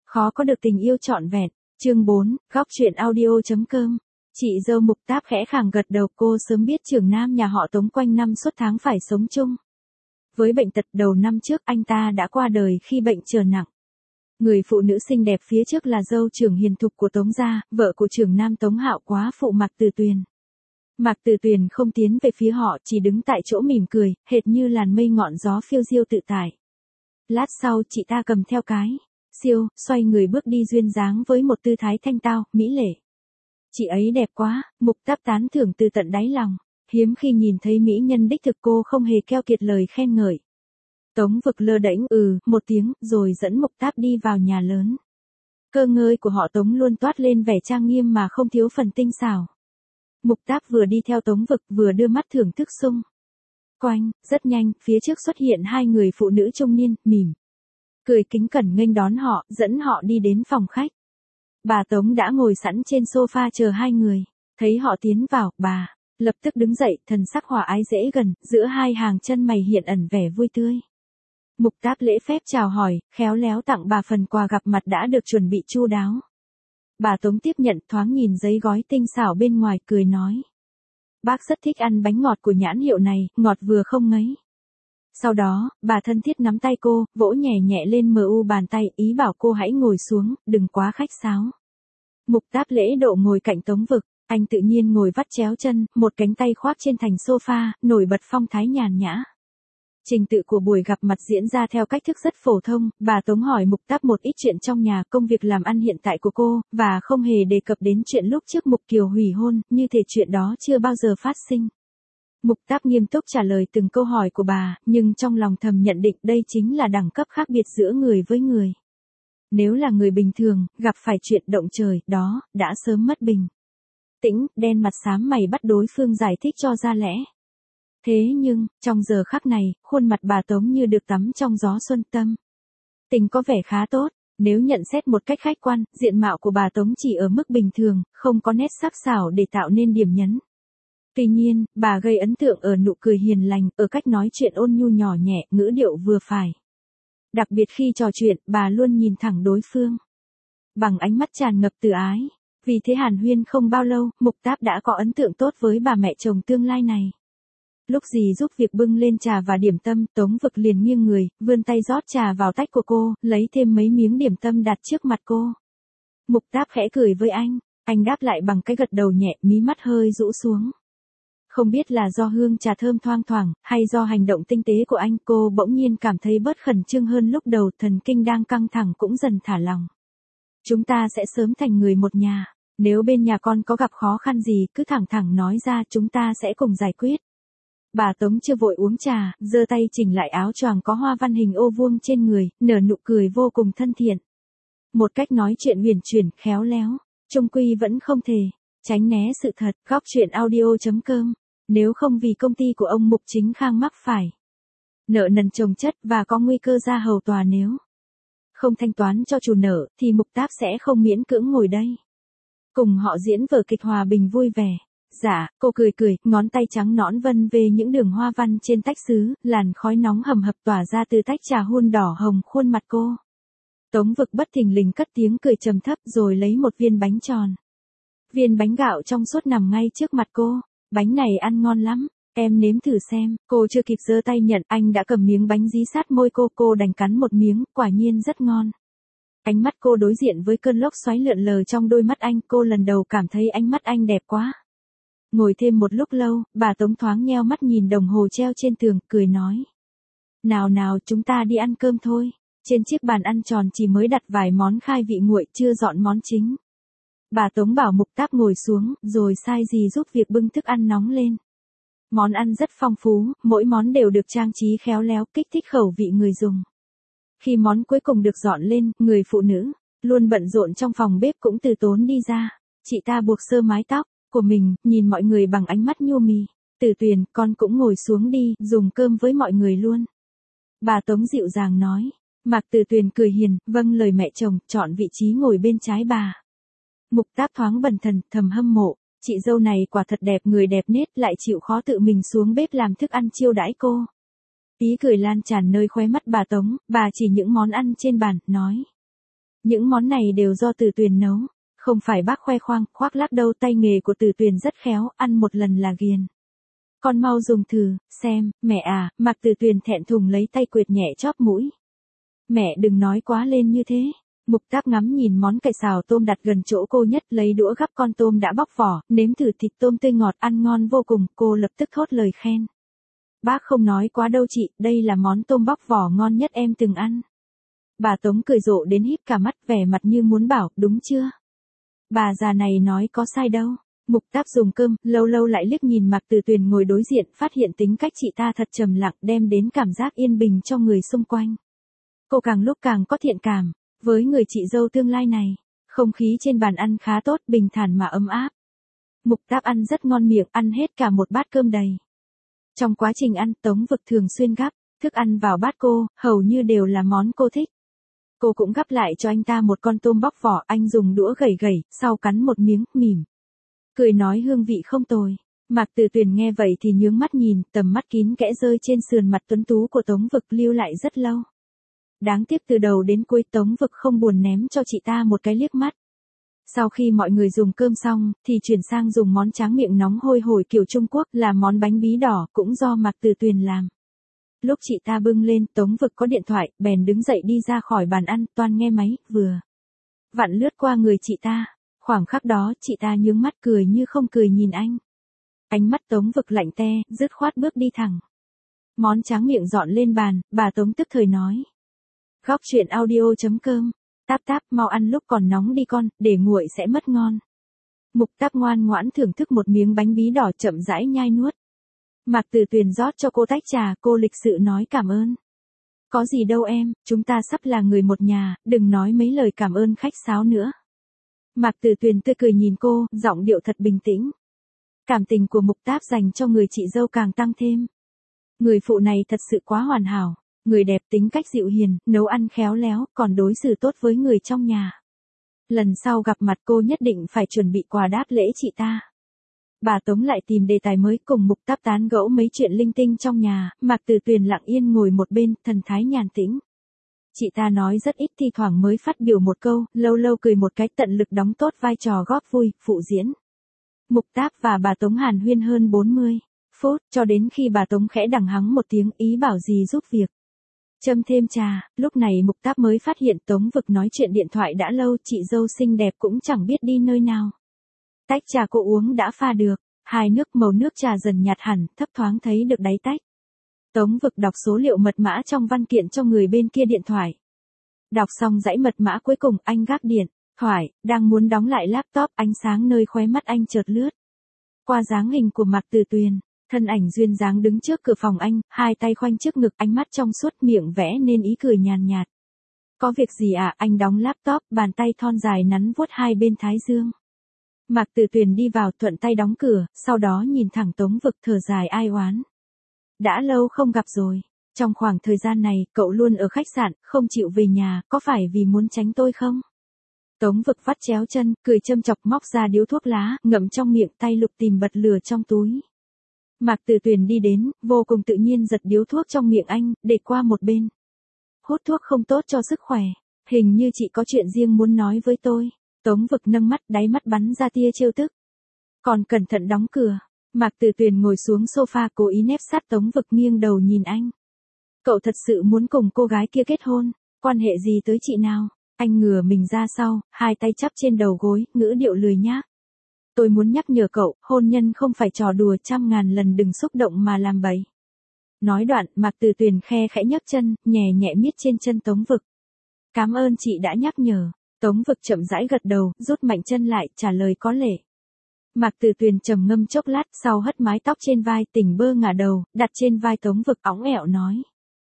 Khó có được tình yêu trọn vẹn. Chương 4, góc truyện audio.com. Chị dâu Mục Táp khẽ khàng gật đầu, cô sớm biết trưởng nam nhà họ Tống quanh năm suốt tháng phải sống chung. Với bệnh tật đầu năm trước anh ta đã qua đời khi bệnh trở nặng. Người phụ nữ xinh đẹp phía trước là dâu trưởng hiền thục của Tống gia, vợ của trưởng nam Tống Hạo quá phụ Mạc Từ Tuyền. Mạc Từ Tuyền không tiến về phía họ, chỉ đứng tại chỗ mỉm cười, hệt như làn mây ngọn gió phiêu diêu tự tại. Lát sau chị ta cầm theo cái siêu, xoay người bước đi duyên dáng với một tư thái thanh tao, mỹ lệ. Chị ấy đẹp quá, Mục Táp tán thưởng từ tận đáy lòng. Hiếm khi nhìn thấy mỹ nhân đích thực, cô không hề keo kiệt lời khen ngợi. Tống Vực lơ đễnh một tiếng, rồi dẫn Mục Táp đi vào nhà lớn. Cơ ngơi của họ Tống luôn toát lên vẻ trang nghiêm mà không thiếu phần tinh xảo. Mục Táp vừa đi theo Tống Vực vừa đưa mắt thưởng thức xung quanh, rất nhanh, phía trước xuất hiện hai người phụ nữ trung niên, mỉm cười kính cẩn nghênh đón họ, dẫn họ đi đến phòng khách. Bà Tống đã ngồi sẵn trên sofa chờ hai người, thấy họ tiến vào, bà lập tức đứng dậy, thần sắc hòa ái dễ gần, giữa hai hàng chân mày hiện ẩn vẻ vui tươi. Mục Táp lễ phép chào hỏi, khéo léo tặng bà phần quà gặp mặt đã được chuẩn bị chu đáo. Bà Tống tiếp nhận, thoáng nhìn giấy gói tinh xảo bên ngoài, cười nói: "Bác rất thích ăn bánh ngọt của nhãn hiệu này, ngọt vừa không ngấy." Sau đó, bà thân thiết nắm tay cô, vỗ nhẹ nhẹ lên bàn tay, ý bảo cô hãy ngồi xuống, đừng quá khách sáo. Mục Táp lễ độ ngồi cạnh Tống Vực, anh tự nhiên ngồi vắt chéo chân, một cánh tay khoác trên thành sofa, nổi bật phong thái nhàn nhã. Trình tự của buổi gặp mặt diễn ra theo cách thức rất phổ thông, bà Tống hỏi Mục Táp một ít chuyện trong nhà, công việc làm ăn hiện tại của cô, và không hề đề cập đến chuyện lúc trước Mục Kiều hủy hôn, như thể chuyện đó chưa bao giờ phát sinh. Mục Táp nghiêm túc trả lời từng câu hỏi của bà, nhưng trong lòng thầm nhận định đây chính là đẳng cấp khác biệt giữa người với người. Nếu là người bình thường, gặp phải chuyện động trời, đó, đã sớm mất bình tĩnh, đen mặt xám mày bắt đối phương giải thích cho ra lẽ. Thế nhưng, trong giờ khắc này, khuôn mặt bà Tống như được tắm trong gió xuân, tâm tình có vẻ khá tốt. Nếu nhận xét một cách khách quan, diện mạo của bà Tống chỉ ở mức bình thường, không có nét sắc sảo để tạo nên điểm nhấn. Tuy nhiên, bà gây ấn tượng ở nụ cười hiền lành, ở cách nói chuyện ôn nhu nhỏ nhẹ, ngữ điệu vừa phải. Đặc biệt khi trò chuyện, bà luôn nhìn thẳng đối phương bằng ánh mắt tràn ngập từ ái. Vì thế hàn huyên không bao lâu, Mục Táp đã có ấn tượng tốt với bà mẹ chồng tương lai này. Lúc dì giúp việc bưng lên trà và điểm tâm, Tống Vực liền nghiêng người, vươn tay rót trà vào tách của cô, lấy thêm mấy miếng điểm tâm đặt trước mặt cô. Mục Táp khẽ cười với anh đáp lại bằng cái gật đầu nhẹ, mí mắt hơi rũ xuống. Không biết là do hương trà thơm thoang thoảng, hay do hành động tinh tế của anh, cô bỗng nhiên cảm thấy bớt khẩn trương hơn lúc đầu, thần kinh đang căng thẳng cũng dần thả lỏng. Chúng ta sẽ sớm thành người một nhà. Nếu bên nhà con có gặp khó khăn gì, cứ thẳng thẳng nói ra, chúng ta sẽ cùng giải quyết. Bà Tống chưa vội uống trà, giơ tay chỉnh lại áo choàng có hoa văn hình ô vuông trên người, nở nụ cười vô cùng thân thiện. Một cách nói chuyện huyền chuyển, khéo léo, chung quy vẫn không thể tránh né sự thật. Góc truyện audio.com. Nếu không vì công ty của ông Mục Chính Khang mắc phải nợ nần chồng chất và có nguy cơ ra hầu tòa, nếu không thanh toán cho chủ nợ, thì Mục Táp sẽ không miễn cưỡng ngồi đây cùng họ diễn vở kịch hòa bình vui vẻ. Dạ, cô cười cười, ngón tay trắng nõn vân về những đường hoa văn trên tách sứ, làn khói nóng hầm hập tỏa ra từ tách trà hun đỏ hồng khuôn mặt cô. Tống Vực bất thình lình cất tiếng cười trầm thấp rồi lấy một viên bánh tròn. Viên bánh gạo trong suốt nằm ngay trước mặt cô. Bánh này ăn ngon lắm, em nếm thử xem. Cô chưa kịp giơ tay nhận, anh đã cầm miếng bánh dí sát môi cô đành cắn một miếng, quả nhiên rất ngon. Ánh mắt cô đối diện với cơn lốc xoáy lượn lờ trong đôi mắt anh, cô lần đầu cảm thấy ánh mắt anh đẹp quá. Ngồi thêm một lúc lâu, bà Tống thoáng nheo mắt nhìn đồng hồ treo trên tường, cười nói: Nào chúng ta đi ăn cơm thôi. Trên chiếc bàn ăn tròn chỉ mới đặt vài món khai vị nguội, chưa dọn món chính. Bà Tống bảo Mục Táp ngồi xuống, rồi sai dì giúp việc bưng thức ăn nóng lên. Món ăn rất phong phú, mỗi món đều được trang trí khéo léo, kích thích khẩu vị người dùng. Khi món cuối cùng được dọn lên, người phụ nữ luôn bận rộn trong phòng bếp cũng từ tốn đi ra. Chị ta buộc sơ mái tóc của mình, nhìn mọi người bằng ánh mắt nhu mì. Từ Tuyền, con cũng ngồi xuống đi, dùng cơm với mọi người luôn. Bà Tống dịu dàng nói. Mạc Từ Tuyền cười hiền, vâng lời mẹ chồng, chọn vị trí ngồi bên trái bà. Mục Táp thoáng bần thần, thầm hâm mộ, chị dâu này quả thật đẹp người đẹp nết, lại chịu khó tự mình xuống bếp làm thức ăn chiêu đãi cô. Ý cười lan tràn nơi khóe mắt bà Tống, bà chỉ những món ăn trên bàn, nói: Những món này đều do Từ Tuyền nấu, không phải bác khoe khoang, khoác lác đâu, tay nghề của Từ Tuyền rất khéo, ăn một lần là ghiền. Con mau dùng thử, xem, mẹ à, Mạc Từ Tuyền thẹn thùng lấy tay quệt nhẹ chóp mũi. Mẹ đừng nói quá lên như thế. Mục Táp ngắm nhìn món cải xào tôm đặt gần chỗ cô nhất, lấy đũa gắp con tôm đã bóc vỏ, nếm thử thịt tôm tươi ngọt ăn ngon vô cùng, cô lập tức thốt lời khen. Bác không nói quá đâu chị, đây là món tôm bóc vỏ ngon nhất em từng ăn. Bà Tống cười rộ đến híp cả mắt, vẻ mặt như muốn bảo, đúng chưa? Bà già này nói có sai đâu. Mục Táp dùng cơm, lâu lâu lại liếc nhìn Mạc Từ Tuyền ngồi đối diện, phát hiện tính cách chị ta thật trầm lặng, đem đến cảm giác yên bình cho người xung quanh. Cô càng lúc càng có thiện cảm với người chị dâu tương lai này. Không khí trên bàn ăn khá tốt, bình thản mà ấm áp. Mục Táp ăn rất ngon miệng, ăn hết cả một bát cơm đầy. Trong quá trình ăn, Tống Vực thường xuyên gắp thức ăn vào bát cô, hầu như đều là món cô thích. Cô cũng gắp lại cho anh ta một con tôm bóc vỏ, anh dùng đũa gẩy gẩy, sau cắn một miếng, mỉm cười nói hương vị không tồi. Mạc Từ Tuyền nghe vậy thì nhướng mắt nhìn, tầm mắt kín kẽ rơi trên sườn mặt tuấn tú của Tống Vực, lưu lại rất lâu. Đáng tiếc từ đầu đến cuối Tống Vực không buồn ném cho chị ta một cái liếc mắt. Sau khi mọi người dùng cơm xong, thì chuyển sang dùng món tráng miệng nóng hôi hổi kiểu Trung Quốc, là món bánh bí đỏ, cũng do Mạc Từ Tuyền làm. Lúc chị ta bưng lên, Tống Vực có điện thoại, bèn đứng dậy đi ra khỏi bàn ăn, toan nghe máy, vừa vặn lướt qua người chị ta. Khoảng khắc đó, chị ta nhướng mắt cười như không cười nhìn anh. Ánh mắt Tống Vực lạnh te, dứt khoát bước đi thẳng. Món tráng miệng dọn lên bàn, bà Tống tức thời nói. Góc truyện audio.com. Táp Táp, mau ăn lúc còn nóng đi con, để nguội sẽ mất ngon. Mục Táp ngoan ngoãn thưởng thức một miếng bánh bí đỏ, chậm rãi nhai nuốt. Mạc Từ Tuyền rót cho cô tách trà, cô lịch sự nói cảm ơn. Có gì đâu em, chúng ta sắp là người một nhà, đừng nói mấy lời cảm ơn khách sáo nữa. Mạc Từ Tuyền tươi cười nhìn cô, giọng điệu thật bình tĩnh. Cảm tình của Mục Táp dành cho người chị dâu càng tăng thêm. Người phụ này thật sự quá hoàn hảo, người đẹp, tính cách dịu hiền, nấu ăn khéo léo, còn đối xử tốt với người trong nhà. Lần sau gặp mặt cô nhất định phải chuẩn bị quà đáp lễ chị ta. Bà Tống lại tìm đề tài mới, cùng Mục Táp tán gẫu mấy chuyện linh tinh trong nhà, Mạc Từ Tuyền lặng yên ngồi một bên, thần thái nhàn tĩnh. Chị ta nói rất ít, thi thoảng mới phát biểu một câu, lâu lâu cười một cái, tận lực đóng tốt vai trò góp vui, phụ diễn. Mục Táp và bà Tống hàn huyên hơn 40 phút, cho đến khi bà Tống khẽ đằng hắng một tiếng, ý bảo gì giúp việc. Châm thêm trà, lúc này Mục Táp mới phát hiện Tống Vực nói chuyện điện thoại đã lâu, chị dâu xinh đẹp cũng chẳng biết đi nơi nào. Tách trà cô uống đã pha được, hai nước, màu nước trà dần nhạt hẳn, thấp thoáng thấy được đáy tách. Tống Vực đọc số liệu mật mã trong văn kiện cho người bên kia điện thoại. Đọc xong dãy mật mã cuối cùng, anh gác điện thoại, đang muốn đóng lại laptop, ánh sáng nơi khóe mắt anh chợt lướt qua dáng hình của Mạc Từ Tuyền, thân ảnh duyên dáng đứng trước cửa phòng anh, hai tay khoanh trước ngực, ánh mắt trong suốt, miệng vẽ nên ý cười nhàn nhạt. Có việc gì à? Anh đóng laptop, bàn tay thon dài nắn vuốt hai bên thái dương. Mạc Từ Tuyền đi vào, thuận tay đóng cửa, sau đó nhìn thẳng Tống Vực, thở dài ai oán. Đã lâu không gặp rồi. Trong khoảng thời gian này, cậu luôn ở khách sạn, không chịu về nhà, có phải vì muốn tránh tôi không? Tống Vực vắt chéo chân, cười châm chọc, móc ra điếu thuốc lá, ngậm trong miệng, tay lục tìm bật lửa trong túi. Mạc Từ Tuyền đi đến, vô cùng tự nhiên giật điếu thuốc trong miệng anh, để qua một bên. Hút thuốc không tốt cho sức khỏe. Hình như chị có chuyện riêng muốn nói với tôi. Tống Vực nâng mắt, đáy mắt bắn ra tia trêu tức. Còn cẩn thận đóng cửa. Mạc Từ Tuyền ngồi xuống sofa, cố ý nép sát Tống Vực, nghiêng đầu nhìn anh. Cậu thật sự muốn cùng cô gái kia kết hôn, quan hệ gì tới chị nào? Anh ngửa mình ra sau, hai tay chắp trên đầu gối, ngữ điệu lười nhác. Tôi muốn nhắc nhở cậu, hôn nhân không phải trò đùa, 100.000 lần đừng xúc động mà làm bậy. Nói đoạn, Mạc Từ Tuyền khe khẽ nhấc chân, nhẹ nhẹ miết trên chân Tống Vực. Cảm ơn chị đã nhắc nhở. Tống Vực chậm rãi gật đầu, rút mạnh chân lại, trả lời có lệ. Mạc Từ Tuyền trầm ngâm chốc lát, sau hất mái tóc trên vai, tỉnh bơ ngả đầu, đặt trên vai Tống Vực, óng ẹo nói.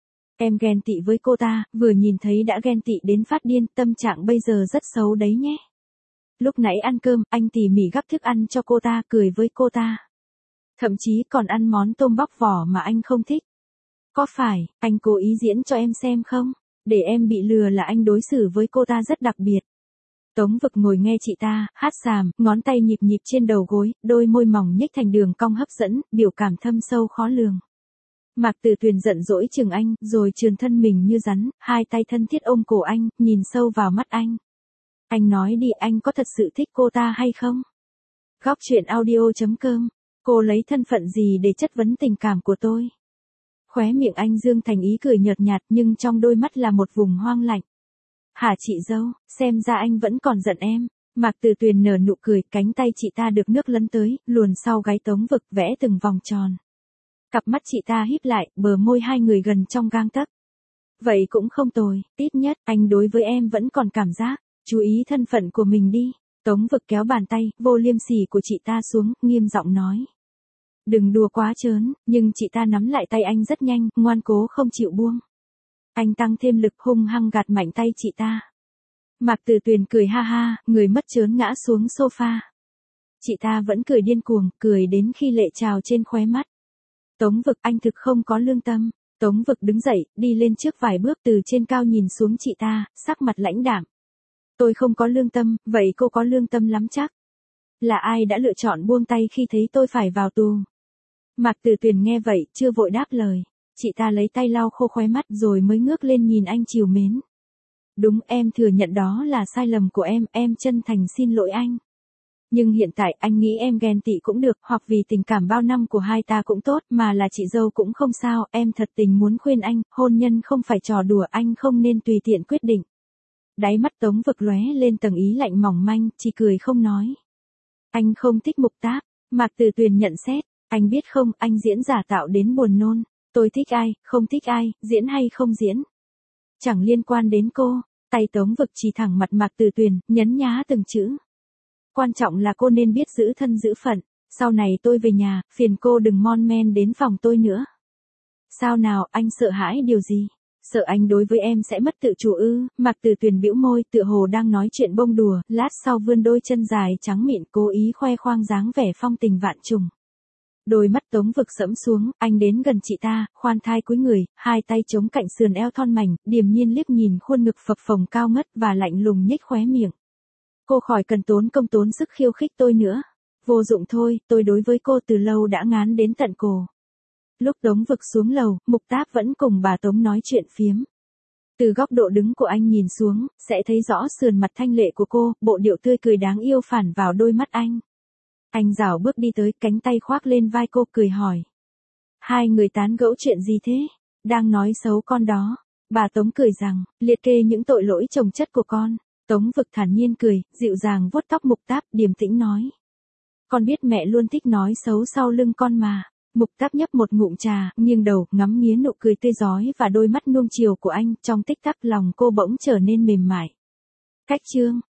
Em ghen tị với cô ta, vừa nhìn thấy đã ghen tị đến phát điên, tâm trạng bây giờ rất xấu đấy nhé. Lúc nãy ăn cơm, anh tỉ mỉ gắp thức ăn cho cô ta, cười với cô ta. Thậm chí còn ăn món tôm bóc vỏ mà anh không thích. Có phải, anh cố ý diễn cho em xem không? Để em bị lừa là anh đối xử với cô ta rất đặc biệt. Tống Vực ngồi nghe chị ta hát xàm, ngón tay nhịp nhịp trên đầu gối, đôi môi mỏng nhếch thành đường cong hấp dẫn, biểu cảm thâm sâu khó lường. Mạc Từ Tuyền giận dỗi chừng anh, rồi trườn thân mình như rắn, hai tay thân thiết ôm cổ anh, nhìn sâu vào mắt anh. Anh nói đi, anh có thật sự thích cô ta hay không? Góc truyện audio.com. Cô lấy thân phận gì để chất vấn tình cảm của tôi? Khóe miệng anh dương thành ý cười nhợt nhạt nhưng trong đôi mắt là một vùng hoang lạnh. Hả chị dâu, xem ra anh vẫn còn giận em. Mạc Từ Tuyền nở nụ cười, cánh tay chị ta được nước lấn tới, luồn sau gáy Tống Vực vẽ từng vòng tròn. Cặp mắt chị ta híp lại, bờ môi hai người gần trong gang tấc. Vậy cũng không tồi, ít nhất anh đối với em vẫn còn cảm giác. Chú ý thân phận của mình đi. Tống Vực kéo bàn tay vô liêm sỉ của chị ta xuống, nghiêm giọng nói. Đừng đùa quá trớn, nhưng chị ta nắm lại tay anh rất nhanh, ngoan cố không chịu buông. Anh tăng thêm lực hung hăng gạt mạnh tay chị ta. Mạc Từ Tuyền cười ha ha, người mất trớn ngã xuống sofa. Chị ta vẫn cười điên cuồng, cười đến khi lệ trào trên khóe mắt. Tống Vực, anh thực không có lương tâm. Tống Vực đứng dậy, đi lên trước vài bước, từ trên cao nhìn xuống chị ta, sắc mặt lãnh đạm. Tôi không có lương tâm, vậy cô có lương tâm lắm chắc? Là ai đã lựa chọn buông tay khi thấy tôi phải vào tù? Mạc Từ Tuyền nghe vậy, chưa vội đáp lời. Chị ta lấy tay lau khô khóe mắt rồi mới ngước lên nhìn anh trìu mến. Đúng, em thừa nhận đó là sai lầm của em chân thành xin lỗi anh. Nhưng hiện tại anh nghĩ em ghen tị cũng được, hoặc vì tình cảm bao năm của hai ta cũng tốt, mà là chị dâu cũng không sao, em thật tình muốn khuyên anh, hôn nhân không phải trò đùa, anh không nên tùy tiện quyết định. Đáy mắt Tống Vực lóe lên tầng ý lạnh mỏng manh, chỉ cười không nói. Anh không thích Mục Táp. Mạc Từ Tuyền nhận xét, anh biết không, anh diễn giả tạo đến buồn nôn. Tôi thích ai, không thích ai, diễn hay không diễn. Chẳng liên quan đến cô. Tay Tống Vực chỉ thẳng mặt Mạc Từ Tuyền, nhấn nhá từng chữ. Quan trọng là cô nên biết giữ thân giữ phận. Sau này tôi về nhà, phiền cô đừng mon men đến phòng tôi nữa. Sao nào, anh sợ hãi điều gì? Sợ anh đối với em sẽ mất tự chủ ư? Mạc Từ Tuyền bĩu môi, tựa hồ đang nói chuyện bông đùa, lát sau vươn đôi chân dài trắng mịn cố ý khoe khoang dáng vẻ phong tình vạn trùng. Đôi mắt Tống Vực sẫm xuống, anh đến gần chị ta, khoan thai cúi người, hai tay chống cạnh sườn eo thon mảnh, điềm nhiên liếc nhìn khuôn ngực phập phồng cao ngất và lạnh lùng nhếch khóe miệng. Cô khỏi cần tốn công tốn sức khiêu khích tôi nữa. Vô dụng thôi, tôi đối với cô từ lâu đã ngán đến tận cổ. Lúc Tống Vực xuống lầu, Mục Táp vẫn cùng bà Tống nói chuyện phiếm. Từ góc độ đứng của anh nhìn xuống, sẽ thấy rõ sườn mặt thanh lệ của cô, bộ điệu tươi cười đáng yêu phản vào đôi mắt anh. Anh rảo bước đi tới, cánh tay khoác lên vai cô, cười hỏi. Hai người tán gẫu chuyện gì thế? Đang nói xấu con đó. Bà Tống cười rằng, liệt kê những tội lỗi chồng chất của con. Tống Vực thản nhiên cười, dịu dàng vuốt tóc Mục Táp, điềm tĩnh nói. Con biết mẹ luôn thích nói xấu sau lưng con mà. Mục Táp nhấp một ngụm trà, nghiêng đầu, ngắm nghía nụ cười tươi rói và đôi mắt nuông chiều của anh, trong tích tắc lòng cô bỗng trở nên mềm mại. Cách chương.